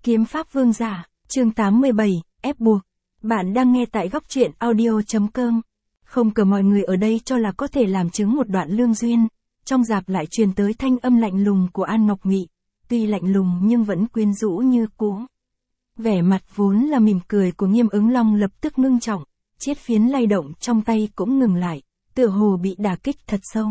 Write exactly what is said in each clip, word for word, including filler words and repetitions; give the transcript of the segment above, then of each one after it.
Kiếm pháp vương giả, chương tám mươi bảy, ép buộc. Bạn đang nghe tại góc truyện audio.com. Không cờ mọi người ở đây cho là có thể làm chứng một đoạn lương duyên. Trong dạp lại truyền tới thanh âm lạnh lùng của An Ngọc Mị. Tuy lạnh lùng nhưng vẫn quyến rũ như cũ. Vẻ mặt vốn là mỉm cười của Nghiêm Ứng Long lập tức ngưng trọng. Chiếc phiến lay động trong tay cũng ngừng lại, tựa hồ bị đả kích thật sâu.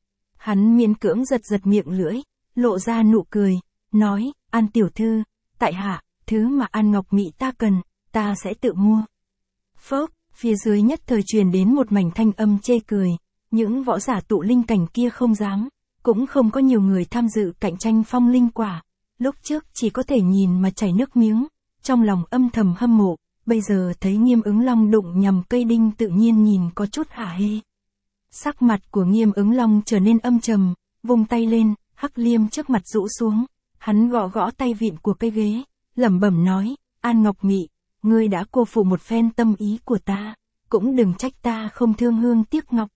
Hắn miễn cưỡng giật giật miệng lưỡi, lộ ra nụ cười, nói, An tiểu thư, tại hạ, thứ mà An Ngọc Mị ta cần, ta sẽ tự mua. Phốc, phía dưới nhất thời truyền đến một mảnh thanh âm chê cười, những võ giả tụ linh cảnh kia không dám, cũng không có nhiều người tham dự cạnh tranh phong linh quả, lúc trước chỉ có thể nhìn mà chảy nước miếng, trong lòng âm thầm hâm mộ, bây giờ thấy Nghiêm Ứng Long đụng nhầm cây đinh tự nhiên nhìn có chút hả hê. Sắc mặt của Nghiêm Ứng Long trở nên âm trầm, vung tay lên, hắc liêm trước mặt rũ xuống, hắn gõ gõ tay vịn của cây ghế, lẩm bẩm nói, An Ngọc Mị, ngươi đã cô phụ một phen tâm ý của ta, cũng đừng trách ta không thương hương tiếc ngọc.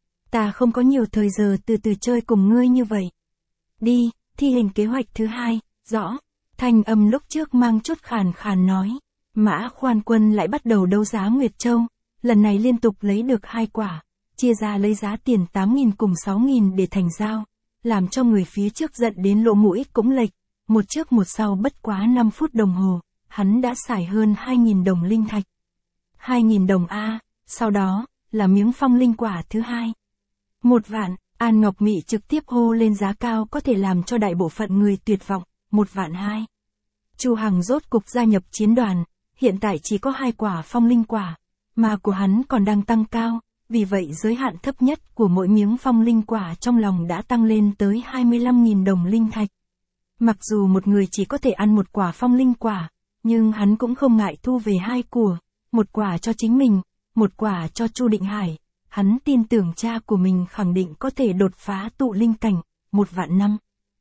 Ta không có nhiều thời giờ từ từ chơi cùng ngươi như vậy. Đi, thi hành kế hoạch thứ hai, rõ. Thanh âm lúc trước mang chút khàn khàn nói. Mã Khoan Quân lại bắt đầu đấu giá Nguyệt Châu, lần này liên tục lấy được hai quả, chia ra lấy giá tiền tám nghìn cùng sáu nghìn để thành giao, làm cho người phía trước giận đến lỗ mũi cũng lệch, một trước một sau bất quá năm phút đồng hồ, hắn đã xài hơn hai nghìn đồng linh thạch. hai nghìn đồng A, sau đó, là miếng phong linh quả thứ hai. Một vạn, An Ngọc Mị trực tiếp hô lên giá cao có thể làm cho đại bộ phận người tuyệt vọng, một vạn hai. Chu Hằng rốt cục gia nhập chiến đoàn, hiện tại chỉ có hai quả phong linh quả, mà của hắn còn đang tăng cao, vì vậy giới hạn thấp nhất của mỗi miếng phong linh quả trong lòng đã tăng lên tới hai mươi lăm nghìn đồng linh thạch. Mặc dù một người chỉ có thể ăn một quả phong linh quả, nhưng hắn cũng không ngại thu về hai của, một quả cho chính mình, một quả cho Chu Định Hải. Hắn tin tưởng cha của mình khẳng định có thể đột phá tụ linh cảnh, một vạn năm.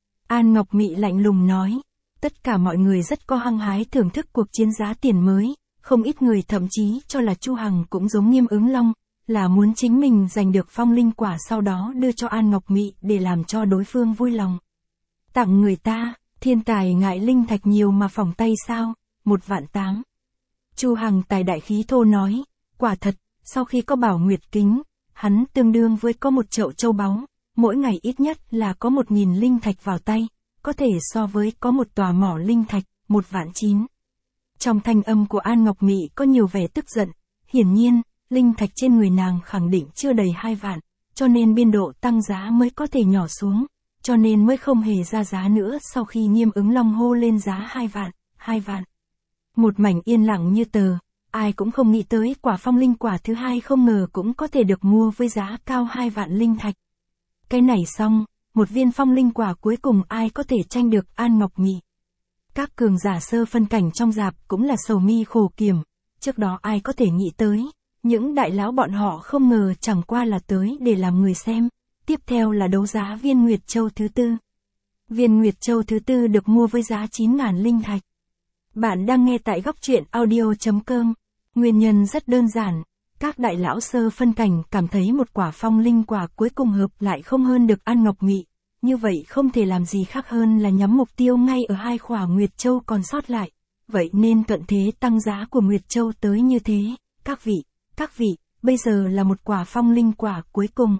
An Ngọc Mị lạnh lùng nói, tất cả mọi người rất có hăng hái thưởng thức cuộc chiến giá tiền mới, không ít người thậm chí cho là Chu Hằng cũng giống Nghiêm Ứng Long, là muốn chính mình giành được phong linh quả sau đó đưa cho An Ngọc Mị để làm cho đối phương vui lòng. Tặng người ta, thiên tài ngại linh thạch nhiều mà phỏng tay sao, một vạn tám. Chu Hằng tài đại khí thô nói, quả thật, sau khi có Bảo Nguyệt Kính, hắn tương đương với có một chậu châu báu, mỗi ngày ít nhất là có một nghìn linh thạch vào tay, có thể so với có một tòa mỏ linh thạch, một vạn chín. Trong thanh âm của An Ngọc Mị có nhiều vẻ tức giận, hiển nhiên, linh thạch trên người nàng khẳng định chưa đầy hai vạn, cho nên biên độ tăng giá mới có thể nhỏ xuống, cho nên mới không hề ra giá nữa sau khi Nghiêm Ứng Long hô lên giá hai vạn, hai vạn. Một mảnh yên lặng như tờ, ai cũng không nghĩ tới quả phong linh quả thứ hai không ngờ cũng có thể được mua với giá cao hai vạn linh thạch. Cái này xong, một viên phong linh quả cuối cùng ai có thể tranh được An Ngọc Mị. Các cường giả sơ phân cảnh trong dạp cũng là sầu mi khổ kiểm, trước đó ai có thể nghĩ tới, những đại lão bọn họ không ngờ chẳng qua là tới để làm người xem, tiếp theo là đấu giá viên Nguyệt Châu thứ tư. Viên Nguyệt Châu thứ tư được mua với giá chín nghìn linh thạch. Bạn đang nghe tại góc truyện audio.com, nguyên nhân rất đơn giản, các đại lão sơ phân cảnh cảm thấy một quả phong linh quả cuối cùng hợp lại không hơn được An Ngọc Mị, như vậy không thể làm gì khác hơn là nhắm mục tiêu ngay ở hai quả Nguyệt Châu còn sót lại, vậy nên thuận thế tăng giá của Nguyệt Châu tới như thế, các vị, các vị, bây giờ là một quả phong linh quả cuối cùng.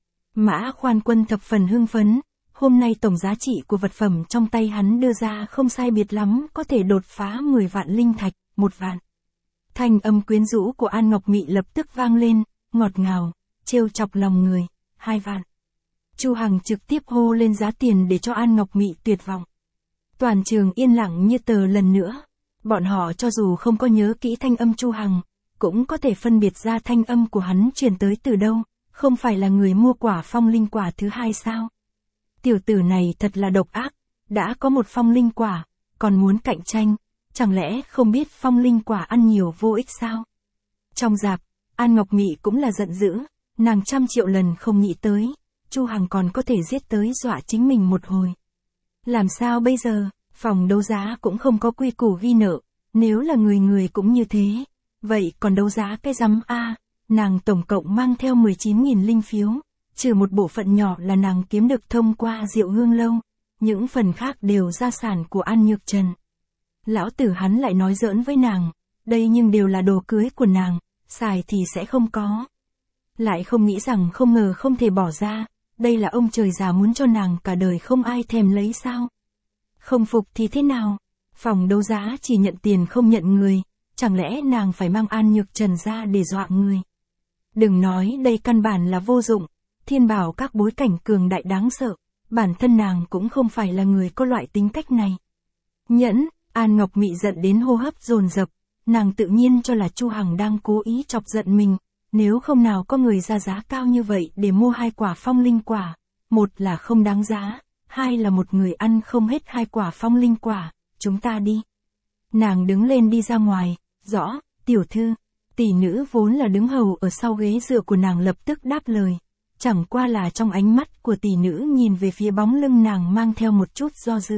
Mã Khoan Quân thập phần hưng phấn, hôm nay tổng giá trị của vật phẩm trong tay hắn đưa ra không sai biệt lắm có thể đột phá mười vạn linh thạch, một vạn. Thanh âm quyến rũ của An Ngọc Mị lập tức vang lên, ngọt ngào, trêu chọc lòng người, hai vạn. Chu Hằng trực tiếp hô lên giá tiền để cho An Ngọc Mị tuyệt vọng. Toàn trường yên lặng như tờ lần nữa, bọn họ cho dù không có nhớ kỹ thanh âm Chu Hằng, cũng có thể phân biệt ra thanh âm của hắn truyền tới từ đâu, không phải là người mua quả phong linh quả thứ hai sao? Tiểu tử này thật là độc ác, đã có một phong linh quả, còn muốn cạnh tranh, chẳng lẽ không biết phong linh quả ăn nhiều vô ích sao? Trong dạp, An Ngọc Mị cũng là giận dữ, nàng trăm triệu lần không nghĩ tới, Chu Hằng còn có thể giết tới dọa chính mình một hồi. Làm sao bây giờ, phòng đấu giá cũng không có quy củ ghi nợ, nếu là người người cũng như thế, vậy còn đấu giá cái rắm a, nàng tổng cộng mang theo mười chín nghìn linh phiếu. Trừ một bộ phận nhỏ là nàng kiếm được thông qua Diệu Hương Lâu, những phần khác đều gia sản của An Nhược Trần. Lão tử hắn lại nói giỡn với nàng, đây nhưng đều là đồ cưới của nàng, xài thì sẽ không có. Lại không nghĩ rằng không ngờ không thể bỏ ra, đây là ông trời già muốn cho nàng cả đời không ai thèm lấy sao. Không phục thì thế nào? Phòng đấu giá chỉ nhận tiền không nhận người, chẳng lẽ nàng phải mang An Nhược Trần ra để dọa người? Đừng nói đây căn bản là vô dụng, thiên bảo các bối cảnh cường đại đáng sợ, bản thân nàng cũng không phải là người có loại tính cách này. Nhẫn, An Ngọc Mị giận đến hô hấp dồn dập, nàng tự nhiên cho là Chu Hằng đang cố ý chọc giận mình, nếu không nào có người ra giá cao như vậy để mua hai quả phong linh quả, một là không đáng giá, hai là một người ăn không hết hai quả phong linh quả, chúng ta đi. Nàng đứng lên đi ra ngoài, rõ, tiểu thư, tỷ nữ vốn là đứng hầu ở sau ghế dựa của nàng lập tức đáp lời, chẳng qua là trong ánh mắt của tỷ nữ nhìn về phía bóng lưng nàng mang theo một chút do dự.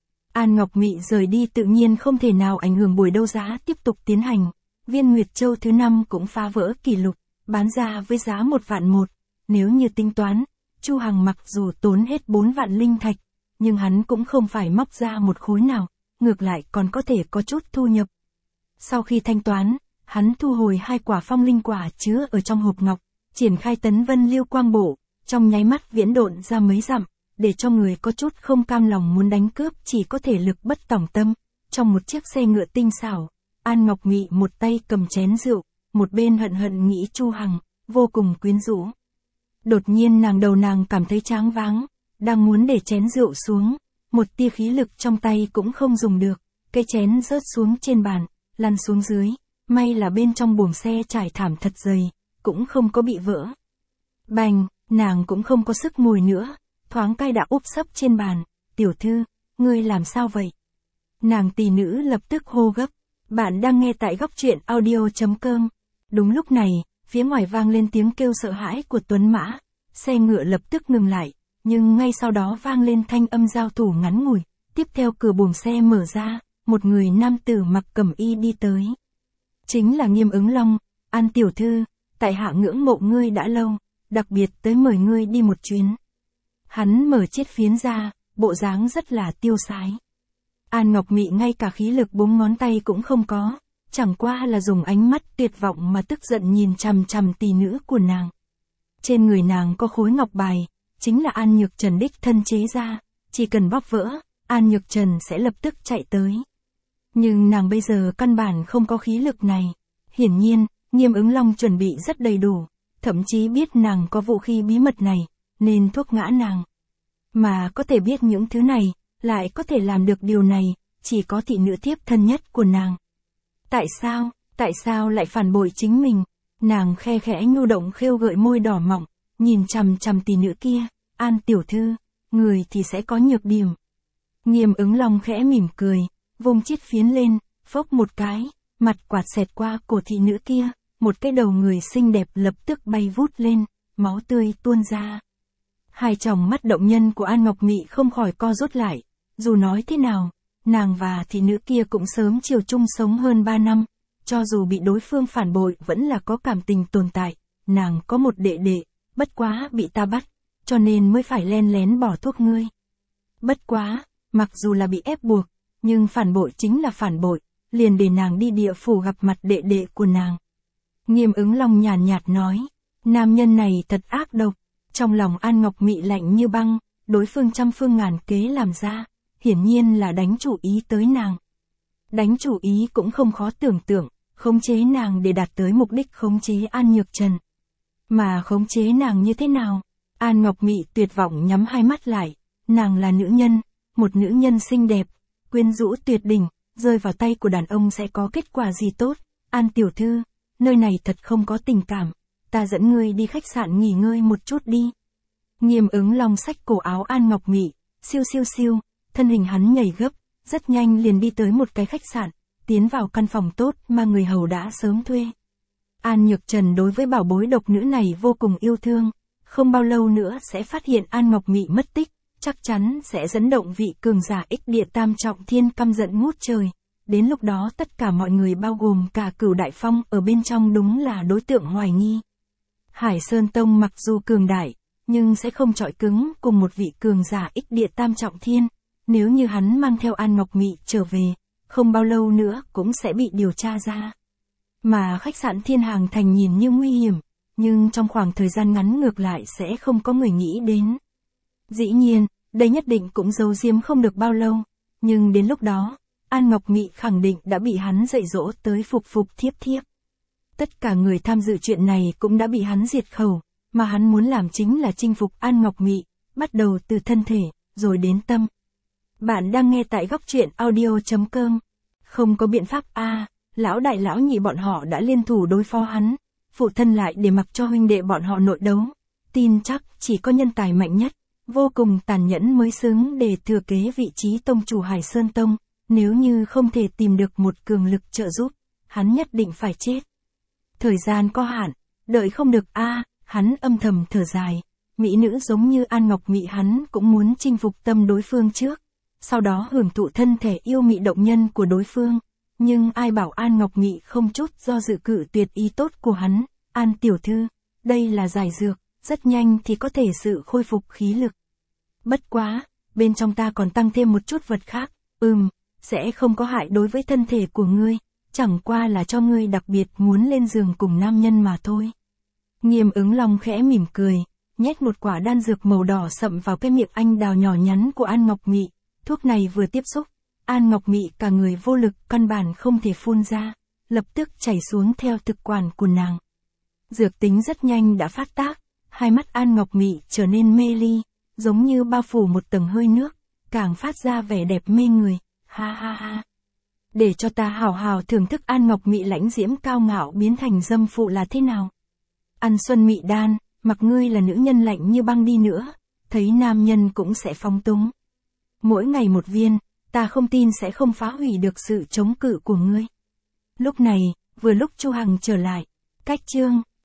An Ngọc Mị rời đi tự nhiên không thể nào ảnh hưởng buổi đấu giá tiếp tục tiến hành, viên Nguyệt Châu thứ năm cũng phá vỡ kỷ lục, bán ra với giá một vạn một, nếu như tính toán, Chu Hằng mặc dù tốn hết bốn vạn linh thạch, nhưng hắn cũng không phải móc ra một khối nào, ngược lại còn có thể có chút thu nhập. Sau khi thanh toán, hắn thu hồi hai quả phong linh quả chứa ở trong hộp ngọc, triển khai tấn vân lưu quang bộ, trong nháy mắt viễn độn ra mấy dặm, để cho người có chút không cam lòng muốn đánh cướp chỉ có thể lực bất tòng tâm. Trong một chiếc xe ngựa tinh xảo, An Ngọc Mị một tay cầm chén rượu, một bên hận hận nghĩ Chu Hằng, vô cùng quyến rũ. Đột nhiên nàng đầu nàng cảm thấy choáng váng, đang muốn để chén rượu xuống, một tia khí lực trong tay cũng không dùng được, cái chén rớt xuống trên bàn, lăn xuống dưới, may là bên trong buồng xe trải thảm thật dày, cũng không có bị vỡ. Bành, nàng cũng không có sức ngồi nữa, thoáng cai đã úp sấp trên bàn, tiểu thư, ngươi làm sao vậy? Nàng tỷ nữ lập tức hô gấp, bạn đang nghe tại góc truyện audio chấm com. Đúng lúc này, phía ngoài vang lên tiếng kêu sợ hãi của Tuấn Mã, xe ngựa lập tức ngừng lại, nhưng ngay sau đó vang lên thanh âm giao thủ ngắn ngủi, tiếp theo cửa buồng xe mở ra, một người nam tử mặc cẩm y đi tới. Chính là Nghiêm Ứng Long, An tiểu thư, tại hạ ngưỡng mộ ngươi đã lâu, đặc biệt tới mời ngươi đi một chuyến. Hắn mở chiếc phiến ra, bộ dáng rất là tiêu sái. An Ngọc Mị ngay cả khí lực bốn ngón tay cũng không có, chẳng qua là dùng ánh mắt tuyệt vọng mà tức giận nhìn chằm chằm tỷ nữ của nàng. Trên người nàng có khối ngọc bài, chính là An Nhược Trần đích thân chế ra, chỉ cần bóp vỡ, An Nhược Trần sẽ lập tức chạy tới. Nhưng nàng bây giờ căn bản không có khí lực này. Hiển nhiên, Nghiêm Ứng Long chuẩn bị rất đầy đủ, thậm chí biết nàng có vũ khí bí mật này, nên thuốc ngã nàng. Mà có thể biết những thứ này, lại có thể làm được điều này, chỉ có thị nữ thiếp thân nhất của nàng. Tại sao, tại sao lại phản bội chính mình? Nàng khe khẽ nhu động khêu gợi môi đỏ mọng, nhìn chằm chằm tỷ nữ kia, An tiểu thư, người thì sẽ có nhược điểm. Nghiêm Ứng Long khẽ mỉm cười, vung chiếc phiến lên, phốc một cái, mặt quạt xẹt qua cổ thị nữ kia, một cái đầu người xinh đẹp lập tức bay vút lên, máu tươi tuôn ra. Hai tròng mắt động nhân của An Ngọc Mị không khỏi co rút lại, dù nói thế nào, nàng và thị nữ kia cũng sớm chiều chung sống hơn ba năm, cho dù bị đối phương phản bội vẫn là có cảm tình tồn tại, nàng có một đệ đệ, bất quá bị ta bắt, cho nên mới phải len lén bỏ thuốc ngươi. Bất quá, mặc dù là bị ép buộc, nhưng phản bội chính là phản bội, liền để nàng đi địa phủ gặp mặt đệ đệ của nàng. Nghiêm Ứng Long nhàn nhạt nói, nam nhân này thật ác độc. Trong lòng An Ngọc Mị lạnh như băng, đối phương trăm phương ngàn kế làm ra, hiển nhiên là đánh chủ ý tới nàng. Đánh chủ ý cũng không khó tưởng tượng, khống chế nàng để đạt tới mục đích khống chế An Nhược Trần. Mà khống chế nàng như thế nào? An Ngọc Mị tuyệt vọng nhắm hai mắt lại, nàng là nữ nhân, một nữ nhân xinh đẹp, quyến rũ tuyệt đỉnh, rơi vào tay của đàn ông sẽ có kết quả gì tốt? An tiểu thư, nơi này thật không có tình cảm. Ta dẫn ngươi đi khách sạn nghỉ ngơi một chút đi. Nghiêm Ứng Long xách cổ áo An Ngọc Mị, siêu siêu siêu, thân hình hắn nhảy gấp, rất nhanh liền đi tới một cái khách sạn, tiến vào căn phòng tốt mà người hầu đã sớm thuê. An Nhược Trần đối với bảo bối độc nữ này vô cùng yêu thương, không bao lâu nữa sẽ phát hiện An Ngọc Mị mất tích, chắc chắn sẽ dẫn động vị cường giả ích địa tam trọng thiên căm giận ngút trời. Đến lúc đó tất cả mọi người bao gồm cả Cửu Đại Phong ở bên trong đúng là đối tượng hoài nghi. Hải Sơn Tông mặc dù cường đại, nhưng sẽ không chọi cứng cùng một vị cường giả ích địa tam trọng thiên. Nếu như hắn mang theo An Ngọc Mị trở về, không bao lâu nữa cũng sẽ bị điều tra ra. Mà khách sạn Thiên Hàng Thành nhìn như nguy hiểm, nhưng trong khoảng thời gian ngắn ngược lại sẽ không có người nghĩ đến. Dĩ nhiên, đây nhất định cũng giấu giếm không được bao lâu, nhưng đến lúc đó, An Ngọc Mị khẳng định đã bị hắn dạy dỗ tới phục phục thiếp thiếp. Tất cả người tham dự chuyện này cũng đã bị hắn diệt khẩu, mà hắn muốn làm chính là chinh phục An Ngọc Mị, bắt đầu từ thân thể, rồi đến tâm. Bạn đang nghe tại góc truyện audio chấm com. Không có biện pháp a, à, lão đại lão nhị bọn họ đã liên thủ đối phó hắn, phụ thân lại để mặc cho huynh đệ bọn họ nội đấu. Tin chắc chỉ có nhân tài mạnh nhất, vô cùng tàn nhẫn mới xứng để thừa kế vị trí tông chủ Hải Sơn Tông, nếu như không thể tìm được một cường lực trợ giúp, hắn nhất định phải chết. Thời gian có hạn, đợi không được a, à, hắn âm thầm thở dài, mỹ nữ giống như An Ngọc Mị hắn cũng muốn chinh phục tâm đối phương trước, sau đó hưởng thụ thân thể yêu mị động nhân của đối phương, nhưng ai bảo An Ngọc Mị không chút do dự cự tuyệt ý tốt của hắn. An tiểu thư, đây là giải dược, rất nhanh thì có thể sự khôi phục khí lực. Bất quá, bên trong ta còn tăng thêm một chút vật khác, ừm, sẽ không có hại đối với thân thể của ngươi, chẳng qua là cho ngươi đặc biệt muốn lên giường cùng nam nhân mà thôi. Nghiêm Ứng Long khẽ mỉm cười, nhét một quả đan dược màu đỏ sậm vào cái miệng anh đào nhỏ nhắn của An Ngọc Mị, thuốc này vừa tiếp xúc, An Ngọc Mị cả người vô lực căn bản không thể phun ra, lập tức chảy xuống theo thực quản của nàng. Dược tính rất nhanh đã phát tác, hai mắt An Ngọc Mị trở nên mê ly, giống như bao phủ một tầng hơi nước, càng phát ra vẻ đẹp mê người, ha ha ha. Để cho ta hào hào thưởng thức An Ngọc Mị lãnh diễm cao ngạo biến thành dâm phụ là thế nào. Ăn xuân mị đan, mặc ngươi là nữ nhân lạnh như băng đi nữa, thấy nam nhân cũng sẽ phóng túng. Mỗi ngày một viên, ta không tin sẽ không phá hủy được sự chống cự của ngươi. Lúc này, vừa lúc Chu Hằng trở lại, cách chương.